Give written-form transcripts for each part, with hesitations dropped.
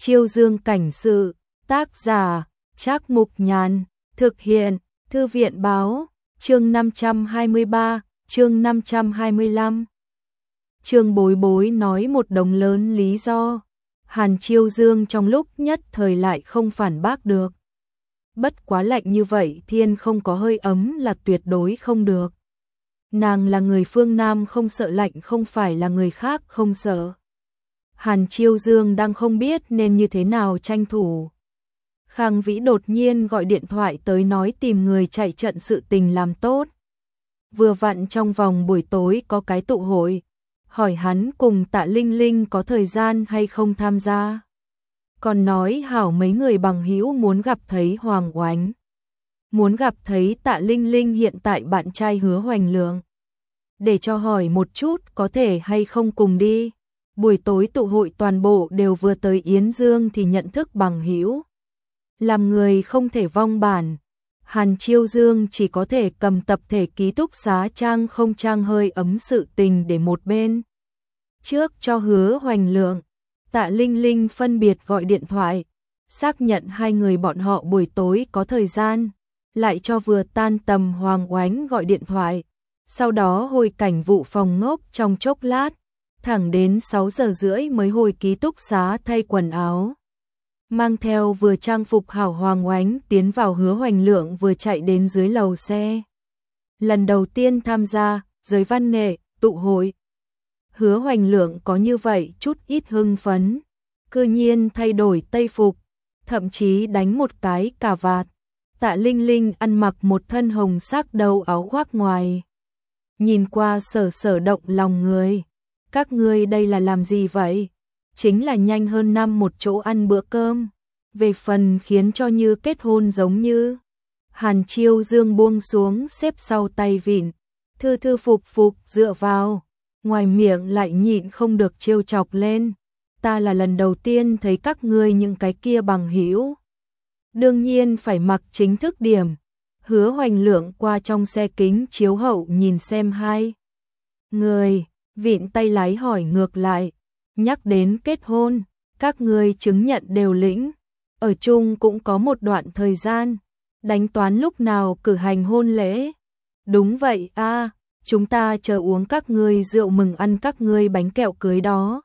Chiêu Dương cảnh sự, tác giả, Trác Mục Nhàn, thực hiện, Thư viện báo, chương 523, chương 525. Trương Bối Bối nói một đống lớn lý do, Hàn Chiêu Dương trong lúc nhất thời lại không phản bác được. Bất quá lạnh như vậy thiên không có hơi ấm là tuyệt đối không được. Nàng là người phương Nam không sợ lạnh, không phải là người khác không sợ. Hàn Chiêu Dương đang không biết nên như thế nào tranh thủ. Khang Vĩ đột nhiên gọi điện thoại tới nói tìm người chạy trận sự tình làm tốt. Vừa vặn trong vòng buổi tối có cái tụ hội, hỏi hắn cùng Tạ Linh Linh có thời gian hay không tham gia. Còn nói hảo mấy người bằng hữu muốn gặp thấy Hoàng Oánh, muốn gặp thấy Tạ Linh Linh hiện tại bạn trai Hứa Hoành Lượng, để cho hỏi một chút có thể hay không cùng đi. Buổi tối tụ hội toàn bộ đều vừa tới Yến Dương thì nhận thức bằng hữu. Làm người không thể vong bản, Hàn Chiêu Dương chỉ có thể cầm tập thể ký túc xá trang không trang hơi ấm sự tình để một bên. Trước cho Hứa Hoành Lượng, Tạ Linh Linh phân biệt gọi điện thoại, xác nhận hai người bọn họ buổi tối có thời gian, lại cho vừa tan tầm Hoàng Oánh gọi điện thoại, sau đó hồi cảnh vụ phòng ngốc trong chốc lát, thẳng đến 6 giờ rưỡi mới hồi ký túc xá thay quần áo. Mang theo vừa trang phục hảo Hoàng Oánh tiến vào Hứa Hoành Lượng vừa chạy đến dưới lầu xe. Lần đầu tiên tham gia giới văn nghệ, tụ hội. Hứa Hoành Lượng có như vậy chút ít hưng phấn, cư nhiên thay đổi tây phục, thậm chí đánh một cái cà vạt. Tạ Linh Linh ăn mặc một thân hồng sắc đầu áo khoác ngoài. Nhìn qua sở động lòng người. Các ngươi đây là làm gì vậy? Chính là nhanh hơn năm một chỗ ăn bữa cơm. Về phần khiến cho như kết hôn giống như. Hàn Chiêu Dương buông xuống xếp sau tay vịn, thư phục dựa vào, ngoài miệng lại nhịn không được trêu chọc lên. Ta là lần đầu tiên thấy các ngươi những cái kia bằng hữu. Đương nhiên phải mặc chính thức điểm. Hứa Hoành Lượng qua trong xe kính chiếu hậu nhìn xem hai người, vịn tay lái hỏi ngược lại, nhắc đến kết hôn, các ngươi chứng nhận đều lĩnh, ở chung cũng có một đoạn thời gian, đánh toán lúc nào cử hành hôn lễ. Đúng vậy a, chúng ta chờ uống các ngươi rượu mừng ăn các ngươi bánh kẹo cưới đó.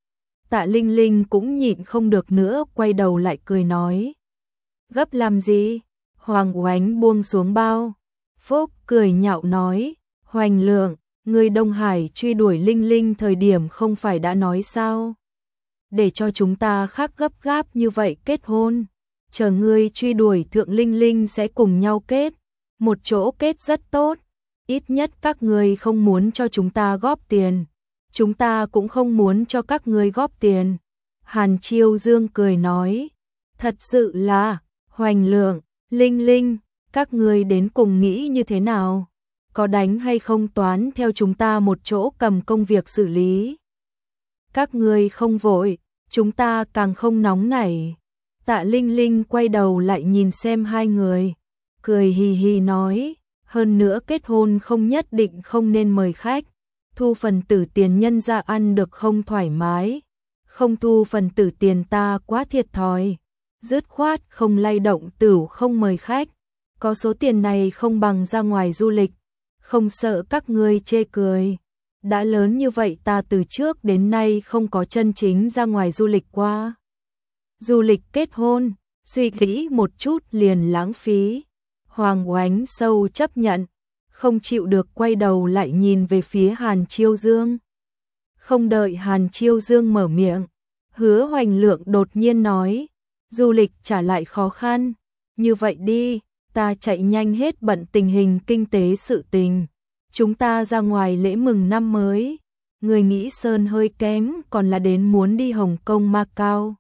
Tạ Linh Linh cũng nhịn không được nữa quay đầu lại cười nói. Gấp làm gì? Hoàng Oánh buông xuống bao. Phúc cười nhạo nói. Hoành Lượng, người Đông Hải truy đuổi Linh Linh thời điểm không phải đã nói sao? Để cho chúng ta khác gấp gáp như vậy kết hôn. Chờ ngươi truy đuổi thượng Linh Linh sẽ cùng nhau kết. Một chỗ kết rất tốt. Ít nhất các ngươi không muốn cho chúng ta góp tiền. Chúng ta cũng không muốn cho các ngươi góp tiền. Hàn Chiêu Dương cười nói. Thật sự là, Hoành Lượng, Linh Linh, các ngươi đến cùng nghĩ như thế nào? Có đánh hay không toán theo chúng ta một chỗ cầm công việc xử lý? Các ngươi không vội, chúng ta càng không nóng nảy. Tạ Linh Linh quay đầu lại nhìn xem hai người, cười hì hì nói, hơn nữa kết hôn không nhất định không nên mời khách, thu phần tử tiền nhân ra ăn được không thoải mái, không thu phần tử tiền ta quá thiệt thòi. Dứt khoát không lay động tửu không mời khách, có số tiền này không bằng ra ngoài du lịch, không sợ các ngươi chê cười. Đã lớn như vậy ta từ trước đến nay không có chân chính ra ngoài du lịch qua. Du lịch kết hôn, suy nghĩ một chút liền lãng phí. Hoàng Oánh sâu chấp nhận, không chịu được quay đầu lại nhìn về phía Hàn Chiêu Dương. Không đợi Hàn Chiêu Dương mở miệng, Hứa Hoành Lượng đột nhiên nói. Du lịch trả lại khó khăn, như vậy đi, ta chạy nhanh hết bận tình hình kinh tế sự tình. Chúng ta ra ngoài lễ mừng năm mới, người nghĩ Sơn hơi kém còn là đến muốn đi Hồng Kông Macau.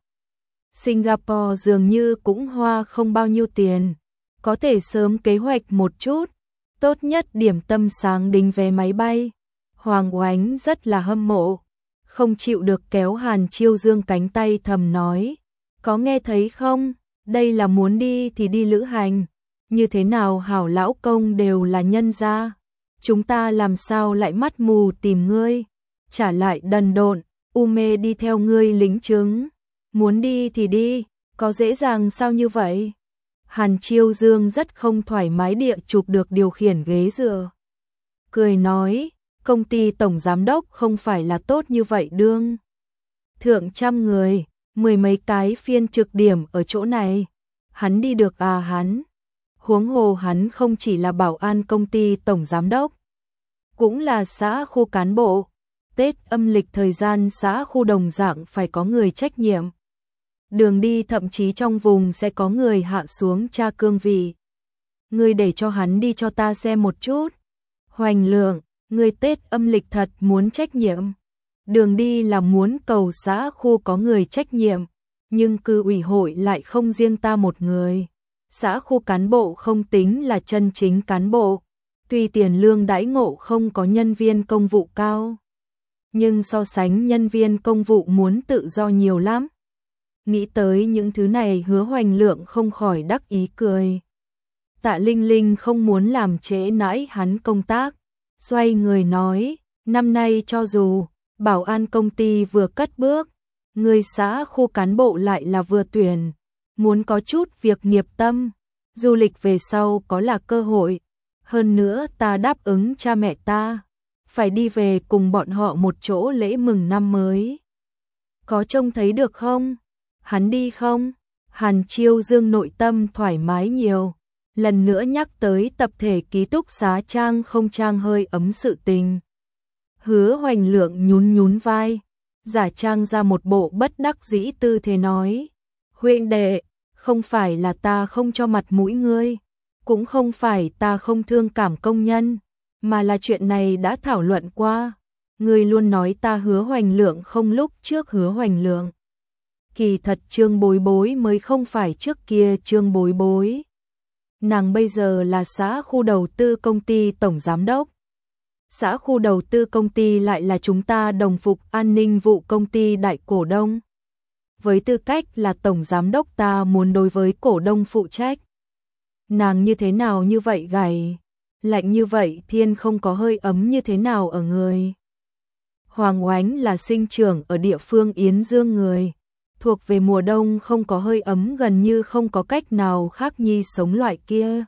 Singapore dường như cũng hoa không bao nhiêu tiền, có thể sớm kế hoạch một chút, tốt nhất điểm tâm sáng đính vé máy bay. Hoàng Oánh rất là hâm mộ, không chịu được kéo Hàn Chiêu Dương cánh tay thầm nói. Có nghe thấy không? Đây là muốn đi thì đi lữ hành. Như thế nào hảo lão công đều là nhân gia. Chúng ta làm sao lại mắt mù tìm ngươi. Trả lại đần độn, u mê đi theo ngươi lính chứng. Muốn đi thì đi, có dễ dàng sao như vậy? Hàn Chiêu Dương rất không thoải mái địa chụp được điều khiển ghế dựa. Cười nói, công ty tổng giám đốc không phải là tốt như vậy đương. Thượng trăm người, mười mấy cái phiên trực điểm ở chỗ này. Hắn đi được à hắn? Huống hồ hắn không chỉ là bảo an công ty tổng giám đốc, cũng là xã khu cán bộ. Tết âm lịch thời gian xã khu đồng dạng phải có người trách nhiệm. Đường đi thậm chí trong vùng sẽ có người hạ xuống tra cương vị. Ngươi để cho hắn đi cho ta xem một chút. Hoành Lượng, ngươi Tết âm lịch thật muốn trách nhiệm. Đường đi là muốn cầu xã khu có người trách nhiệm, nhưng cư ủy hội lại không riêng ta một người. Xã khu cán bộ không tính là chân chính cán bộ, tuy tiền lương đãi ngộ không có nhân viên công vụ cao, nhưng so sánh nhân viên công vụ muốn tự do nhiều lắm. Nghĩ tới những thứ này, Hứa Hoành Lượng không khỏi đắc ý cười. Tạ Linh Linh không muốn làm trễ nãi hắn công tác, xoay người nói, năm nay cho dù bảo an công ty vừa cất bước, người xã khu cán bộ lại là vừa tuyển, muốn có chút việc nghiệp tâm, du lịch về sau có là cơ hội. Hơn nữa ta đáp ứng cha mẹ ta, phải đi về cùng bọn họ một chỗ lễ mừng năm mới. Có trông thấy được không? Hắn đi không? Hàn Chiêu Dương nội tâm thoải mái nhiều, lần nữa nhắc tới tập thể ký túc xá trang không trang hơi ấm sự tình. Hứa Hoành Lượng nhún nhún vai, giả trang ra một bộ bất đắc dĩ tư thế nói, huynh đệ, không phải là ta không cho mặt mũi ngươi, cũng không phải ta không thương cảm công nhân, mà là chuyện này đã thảo luận qua. Ngươi luôn nói ta Hứa Hoành Lượng không lúc trước Hứa Hoành Lượng. Kỳ thật Trương Bối Bối mới không phải trước kia Trương Bối Bối. Nàng bây giờ là xã khu đầu tư công ty tổng giám đốc. Xã khu đầu tư công ty lại là chúng ta đồng phục an ninh vụ công ty đại cổ đông. Với tư cách là tổng giám đốc ta muốn đối với cổ đông phụ trách. Nàng như thế nào như vậy gầy, lạnh như vậy thiên không có hơi ấm như thế nào ở người. Hoàng Oánh là sinh trưởng ở địa phương Yến Dương người, thuộc về mùa đông không có hơi ấm gần như không có cách nào khác nhi sống loại kia.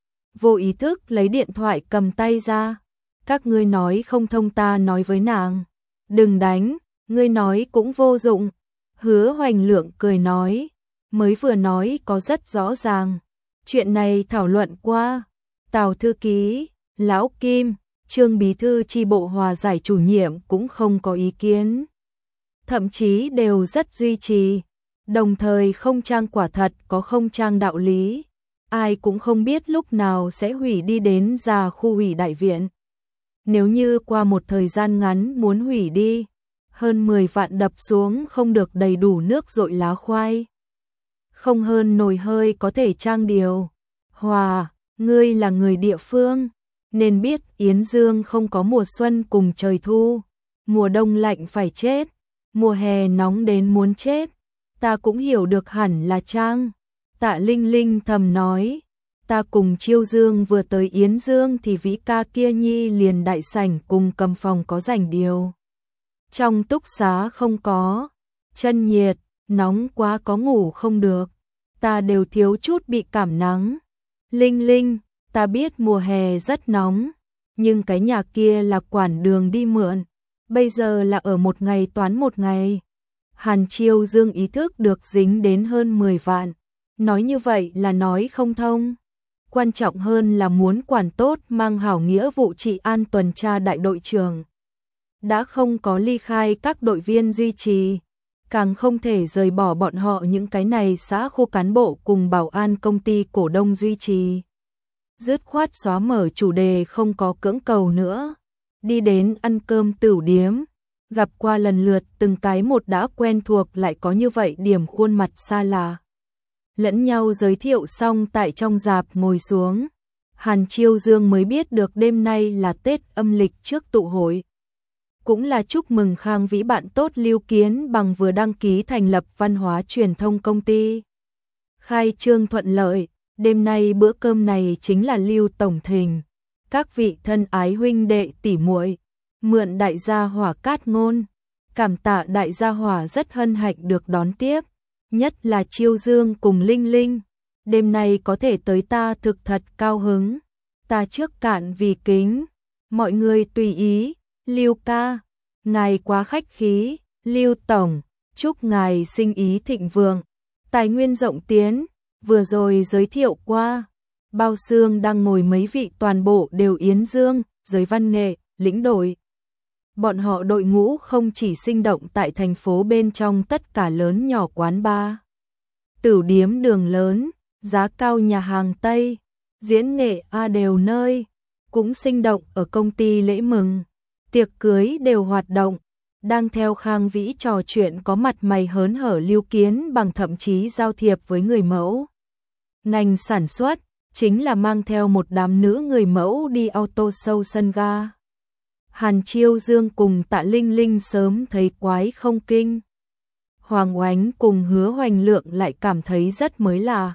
Vô ý thức lấy điện thoại cầm tay ra, các ngươi nói không thông ta nói với nàng, đừng đánh, ngươi nói cũng vô dụng. Hứa Hoành Lượng cười nói, mới vừa nói có rất rõ ràng, chuyện này thảo luận qua, Tào thư ký, Lão Kim, Trương bí thư chi bộ hòa giải chủ nhiệm cũng không có ý kiến, thậm chí đều rất duy trì, đồng thời không trang quả thật có không trang đạo lý, ai cũng không biết lúc nào sẽ hủy đi đến ra khu hủy đại viện. Nếu như qua một thời gian ngắn muốn hủy đi, hơn 10 vạn đập xuống không được đầy đủ nước dội lá khoai. Không hơn nồi hơi có thể trang điều. Hòa, ngươi là người địa phương, nên biết Yến Dương không có mùa xuân cùng trời thu, mùa đông lạnh phải chết, mùa hè nóng đến muốn chết. Ta cũng hiểu được hẳn là trang. Tạ Linh Linh thầm nói, ta cùng Chiêu Dương vừa tới Yến Dương thì Vĩ ca kia nhi liền đại sảnh cùng cầm phòng có rảnh điều. Trong túc xá không có, chân nhiệt, nóng quá có ngủ không được, ta đều thiếu chút bị cảm nắng. Linh Linh, ta biết mùa hè rất nóng, nhưng cái nhà kia là quản đường đi mượn, bây giờ là ở một ngày toán một ngày. Hàn Chiêu Dương ý thức được dính đến hơn 10 vạn, nói như vậy là nói không thông. Quan trọng hơn là muốn quản tốt mang hảo nghĩa vụ trị an tuần tra đại đội trưởng. Đã không có ly khai các đội viên duy trì, càng không thể rời bỏ bọn họ những cái này xã khu cán bộ cùng bảo an công ty cổ đông duy trì. Dứt khoát xóa mở chủ đề không có cưỡng cầu nữa, đi đến ăn cơm tửu điếm, gặp qua lần lượt từng cái một đã quen thuộc lại có như vậy điểm khuôn mặt xa lạ. Lẫn nhau giới thiệu xong tại trong rạp ngồi xuống, Hàn Chiêu Dương mới biết được đêm nay là Tết âm lịch trước tụ hội. Cũng là chúc mừng Khang Vĩ bạn tốt Lưu Kiến Bằng vừa đăng ký thành lập văn hóa truyền thông công ty. Khai trương thuận lợi, đêm nay bữa cơm này chính là Lưu tổng thỉnh. Các vị thân ái huynh đệ tỷ muội, mượn đại gia Hỏa cát ngôn, cảm tạ đại gia Hỏa rất hân hạnh được đón tiếp. nhất là Chiêu Dương cùng Linh Linh. Đêm nay có thể tới ta thực thật cao hứng. Ta trước cạn vì kính. Mọi người tùy ý. Lưu ca, ngài quá khách khí. Lưu tổng, chúc ngài sinh ý thịnh vượng, tài nguyên rộng tiến. Vừa rồi giới thiệu qua, bao xương đang ngồi mấy vị toàn bộ đều yến dương, giới văn nghệ, lĩnh đội. Bọn họ đội ngũ không chỉ sinh động tại thành phố bên trong tất cả lớn nhỏ quán bar, tửu điếm đường lớn, giá cao nhà hàng Tây, diễn nghệ đều nơi, cũng sinh động ở công ty lễ mừng, tiệc cưới đều hoạt động. Đang theo Khang Vĩ trò chuyện có mặt mày hớn hở Lưu Kiến Bằng thậm chí giao thiệp với người mẫu. Ngành sản xuất chính là mang theo một đám nữ người mẫu đi auto show sân ga. Hàn Chiêu Dương cùng Tạ Linh Linh sớm thấy quái không kinh. Hoàng Oánh cùng Hứa Hoành Lượng lại cảm thấy rất mới lạ.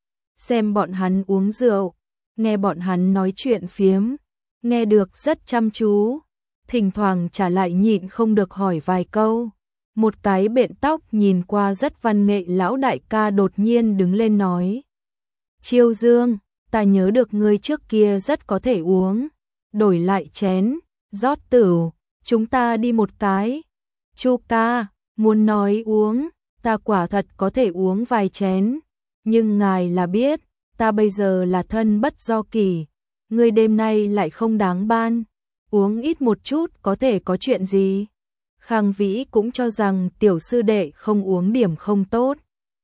Xem bọn hắn uống rượu, nghe bọn hắn nói chuyện phiếm, nghe được rất chăm chú. Thỉnh thoảng trả lại nhịn không được hỏi vài câu. Một cái bện tóc nhìn qua rất văn nghệ lão đại ca đột nhiên đứng lên nói. Chiêu Dương, ta nhớ được ngươi trước kia rất có thể uống. Đổi lại chén, rót tửu, chúng ta đi một cái. Chu ca, muốn nói uống, ta quả thật có thể uống vài chén. Nhưng ngài là biết, ta bây giờ là thân bất do kỳ. Ngươi đêm nay lại không đáng ban. Uống ít một chút có thể có chuyện gì? Khang Vĩ cũng cho rằng tiểu sư đệ không uống điểm không tốt.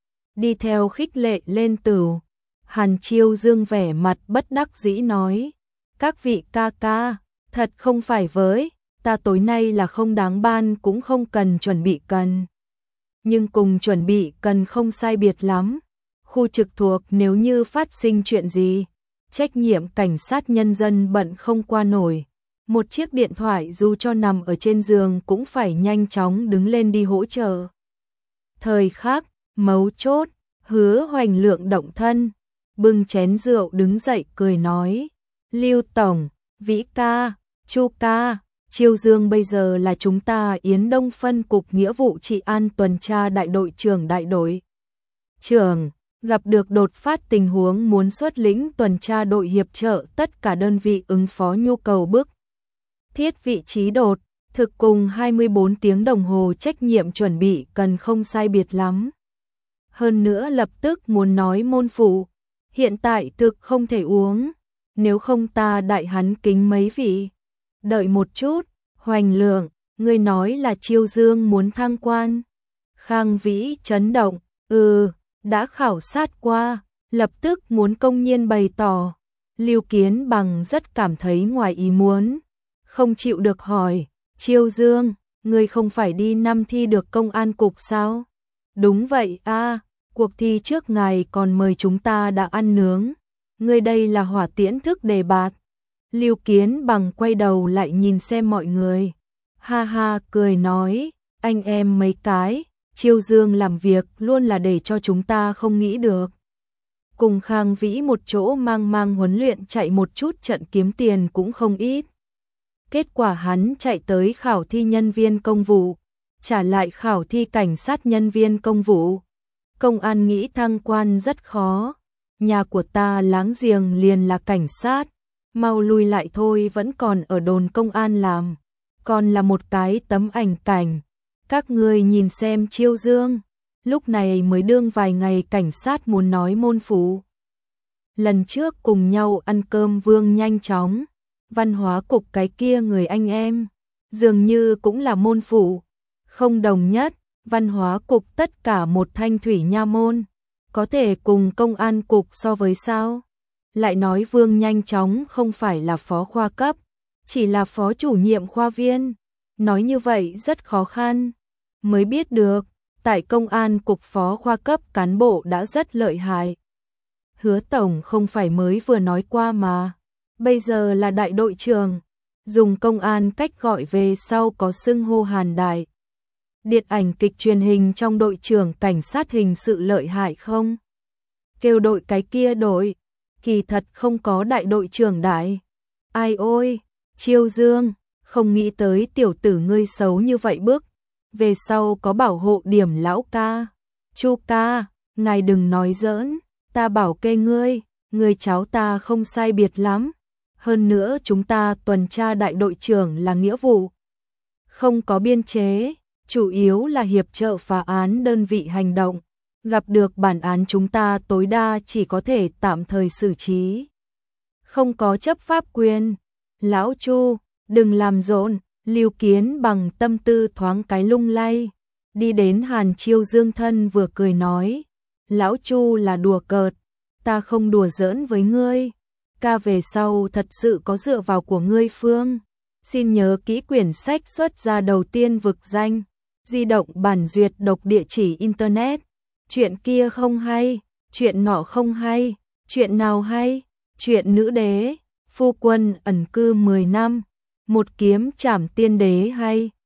Đi theo khích lệ lên tửu. Hàn Chiêu Dương vẻ mặt bất đắc dĩ nói. Các vị ca ca, thật không phải với, ta tối nay là không đáng ban cũng không cần chuẩn bị cần. Nhưng cùng chuẩn bị cần không sai biệt lắm. Khu trực thuộc nếu như phát sinh chuyện gì, trách nhiệm cảnh sát nhân dân bận không qua nổi. Một chiếc điện thoại dù cho nằm ở trên giường cũng phải nhanh chóng đứng lên đi hỗ trợ. Thời khắc, mấu chốt, Hứa Hoành Lượng động thân, bưng chén rượu đứng dậy cười nói. Lưu Tổng, Vĩ ca, Chu ca, Chiêu Dương bây giờ là chúng ta Yến Đông phân cục nghĩa vụ trị an tuần tra đại đội trưởng đại đội. Trưởng, gặp được đột phát tình huống muốn xuất lĩnh tuần tra đội hiệp trợ tất cả đơn vị ứng phó nhu cầu bức thiết vị trí đột, thực cùng 24 tiếng đồng hồ trách nhiệm chuẩn bị cần không sai biệt lắm. Hơn nữa lập tức muốn nói môn phụ, hiện tại thực không thể uống, nếu không ta đại hắn kính mấy vị. Đợi một chút, Hoành Lượng, ngươi nói là Chiêu Dương muốn thăng quan. Khang Vĩ chấn động, đã khảo sát qua, lập tức muốn công nhiên bày tỏ. Lưu Kiến Bằng rất cảm thấy ngoài ý muốn. Không chịu được hỏi, Chiêu Dương, ngươi không phải đi năm thi được công an cục sao? Đúng vậy cuộc thi trước ngày còn mời chúng ta đã ăn nướng. Ngươi đây là hỏa tiễn thức đề bạt. Lưu Kiến Bằng quay đầu lại nhìn xem mọi người. Ha ha cười nói, anh em mấy cái, Chiêu Dương làm việc luôn là để cho chúng ta không nghĩ được. Cùng Khang Vĩ một chỗ mang huấn luyện chạy một chút trận kiếm tiền cũng không ít. Kết quả hắn chạy tới khảo thi nhân viên công vụ, trả lại khảo thi cảnh sát nhân viên công vụ. Công an nghĩ thăng quan rất khó, nhà của ta láng giềng liền là cảnh sát, mau lui lại thôi vẫn còn ở đồn công an làm, còn là một cái tấm ảnh cảnh. Các ngươi nhìn xem Chiêu Dương, lúc này mới đương vài ngày cảnh sát muốn nói môn phụ. Lần trước cùng nhau ăn cơm Vương nhanh chóng. Văn hóa cục cái kia người anh em, dường như cũng là môn phụ, không đồng nhất, văn hóa cục tất cả một thanh thủy nha môn, có thể cùng công an cục so với sao? Lại nói Vương nhanh chóng không phải là phó khoa cấp, chỉ là phó chủ nhiệm khoa viên, nói như vậy rất khó khăn, mới biết được, tại công an cục phó khoa cấp cán bộ đã rất lợi hại. Hứa Tổng không phải mới vừa nói qua mà. Bây giờ là đại đội trưởng, dùng công an cách gọi về sau có xưng hô Hàn đại. Điện ảnh kịch truyền hình trong đội trưởng cảnh sát hình sự lợi hại không? Kêu đội cái kia đội, kỳ thật không có đại đội trưởng đại. Ai ôi, Chiêu Dương, không nghĩ tới tiểu tử ngươi xấu như vậy bức, về sau có bảo hộ điểm lão ca. Chu ca, ngài đừng nói giỡn, ta bảo kê ngươi, người cháu ta không sai biệt lắm. Hơn nữa chúng ta tuần tra đại đội trưởng là nghĩa vụ. Không có biên chế, chủ yếu là hiệp trợ phá án đơn vị hành động. Gặp được bản án chúng ta tối đa chỉ có thể tạm thời xử trí. Không có chấp pháp quyền. Lão Chu, đừng làm rộn, Lưu Kiến bằng tâm tư thoáng cái lung lay. Đi đến Hàn Chiêu Dương thân vừa cười nói. Lão Chu là đùa cợt, ta không đùa giỡn với ngươi. Ca về sau thật sự có dựa vào của ngươi Phương. Xin nhớ kỹ quyển sách xuất ra đầu tiên vực danh. Di động bản duyệt độc địa chỉ internet. Chuyện kia không hay, chuyện nọ không hay, chuyện nào hay, chuyện nữ đế, phu quân ẩn cư 10 năm, một kiếm trảm tiên đế hay.